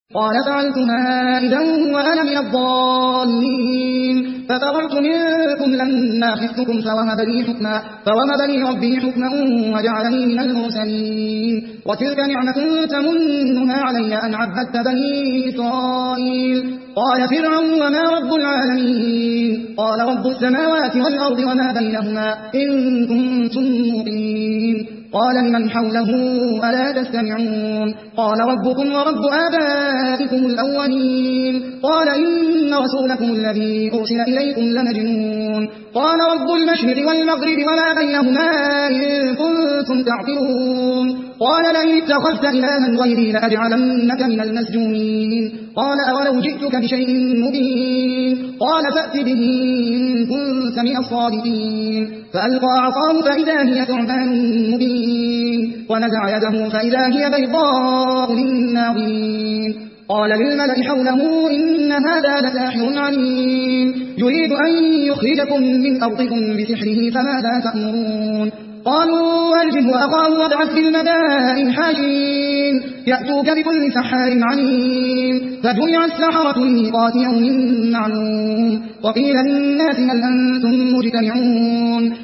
قال فعلتها إذا وأنا من الضالين ففررت منكم لما خفتكم فوهب لي ربي حكما وجعلني من المرسلين وتلك نعمة تمنها علي أن عبدت بني إسرائيل قال فرعون وما رب العالمين قال رب السماوات والأرض وما بينهما إن كنتم موقنين قال لمن حوله ألا تستمعون قال ربكم ورب آبائكم الأولين قال إن رسولكم الذي أرسل إليكم لمجنون قال رب المشرق والمغرب وما بينهما إن كنتم تعقلون قال لئن اتخذت إلها غيري لأجعلنك من المسجونين قال أولو جئتك بشيء مبين قال فأت به إن كنت من الصادقين فألقى عصاه فإذا هي ثعبان مبين ونزع يده فإذا هي بيضاء للناظرين قال للملأ حوله إن هذا لساحر عليم يريد أن يخرجكم من أرضكم بسحره فماذا تأمرون قالوا أرجه وأخاه وابعث في المدائن حاشرين يأتوك بكل سحار عليم فجمع السحرة لميقات يوم معلوم وقيل للناس هل أنتم مجتمعون